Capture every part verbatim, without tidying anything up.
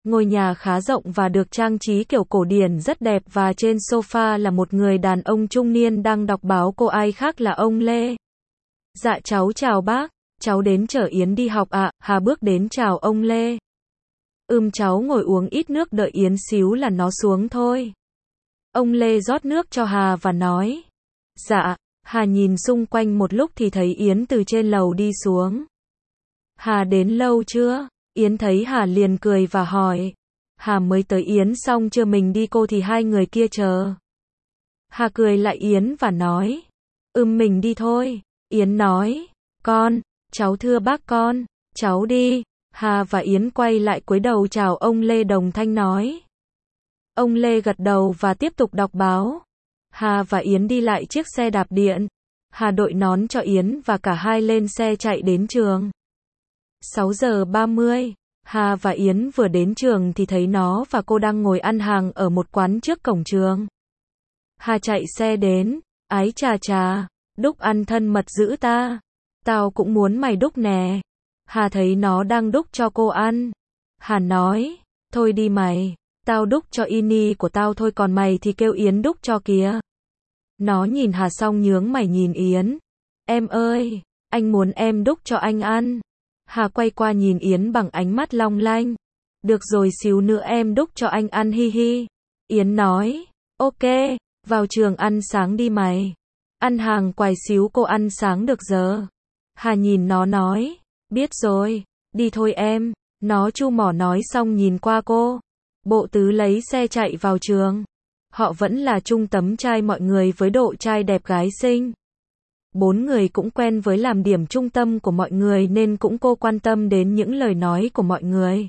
Ngôi nhà khá rộng và được trang trí kiểu cổ điển rất đẹp và trên sofa là một người đàn ông trung niên đang đọc báo, cô ai khác là ông Lê. Dạ cháu chào bác, cháu đến chở Yến đi học ạ. Hà bước đến chào ông Lê. Ừm cháu ngồi uống ít nước đợi Yến xíu là nó xuống thôi. Ông Lê rót nước cho Hà và nói. Dạ, Hà nhìn xung quanh một lúc thì thấy Yến từ trên lầu đi xuống. Hà đến lâu chưa? Yến thấy Hà liền cười và hỏi. Hà mới tới Yến xong chưa, mình đi cô thì hai người kia chờ. Hà cười lại Yến và nói. Ừm mình đi thôi. Yến nói. Con, cháu thưa bác con, cháu đi. Hà và Yến quay lại cúi đầu chào ông Lê, đồng thanh nói. Ông Lê gật đầu và tiếp tục đọc báo. Hà và Yến đi lại chiếc xe đạp điện. Hà đội nón cho Yến và cả hai lên xe chạy đến trường. sáu giờ ba mươi, Hà và Yến vừa đến trường thì thấy nó và cô đang ngồi ăn hàng ở một quán trước cổng trường. Hà chạy xe đến. Ái chà chà, đúc ăn thân mật dữ ta. Tao cũng muốn mày đúc nè. Hà thấy nó đang đúc cho cô ăn. Hà nói. Thôi đi mày. Tao đúc cho ini của tao thôi, còn mày thì kêu Yến đúc cho kìa. Nó nhìn Hà xong nhướng mày nhìn Yến. Em ơi, anh muốn em đúc cho anh ăn. Hà quay qua nhìn Yến bằng ánh mắt long lanh. Được rồi, xíu nữa em đúc cho anh ăn, hi hi. Yến nói. Ok, vào trường ăn sáng đi mày. Ăn hàng quài xíu cô ăn sáng được giờ. Hà nhìn nó nói. Biết rồi, đi thôi em. Nó chu mỏ nói xong nhìn qua cô. Bộ Tứ lấy xe chạy vào trường. Họ vẫn là chung tấm trai mọi người với độ trai đẹp gái xinh. Bốn người cũng quen với làm điểm trung tâm của mọi người nên cũng cô quan tâm đến những lời nói của mọi người.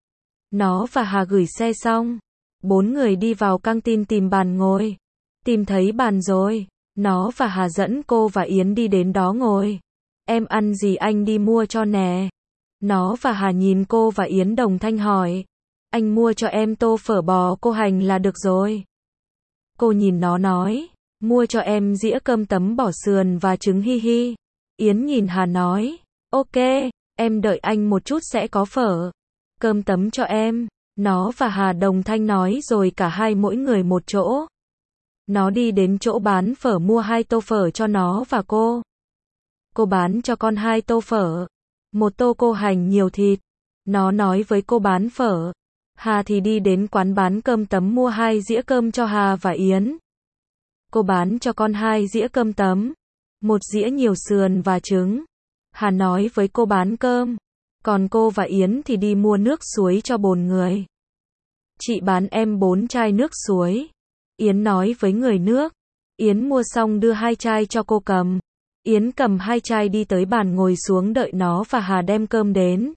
Nó và Hà gửi xe xong. Bốn người đi vào căng tin tìm bàn ngồi. Tìm thấy bàn rồi. Nó và Hà dẫn cô và Yến đi đến đó ngồi. Em ăn gì anh đi mua cho nè. Nó và Hà nhìn cô và Yến đồng thanh hỏi. Anh mua cho em tô phở bò cô hành là được rồi. Cô nhìn nó nói. Mua cho em dĩa cơm tấm bò sườn và trứng, hi hi. Yến nhìn Hà nói. Ok, em đợi anh một chút sẽ có phở. Cơm tấm cho em. Nó và Hà đồng thanh nói rồi cả hai mỗi người một chỗ. Nó đi đến chỗ bán phở mua hai tô phở cho nó và cô. Cô bán cho con hai tô phở. Một tô cô hành nhiều thịt. Nó nói với cô bán phở. Hà thì đi đến quán bán cơm tấm mua hai dĩa cơm cho Hà và Yến. Cô bán cho con hai dĩa cơm tấm. Một dĩa nhiều sườn và trứng. Hà nói với cô bán cơm. Còn cô và Yến thì đi mua nước suối cho bồn người. Chị bán em bốn chai nước suối. Yến nói với người nước. Yến mua xong đưa hai chai cho cô cầm. Yến cầm hai chai đi tới bàn ngồi xuống đợi nó và Hà đem cơm đến.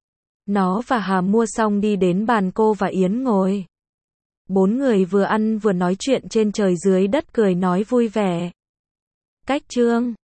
Nó và Hà mua xong đi đến bàn cô và Yến ngồi. Bốn người vừa ăn vừa nói chuyện trên trời dưới đất, cười nói vui vẻ. Cách chương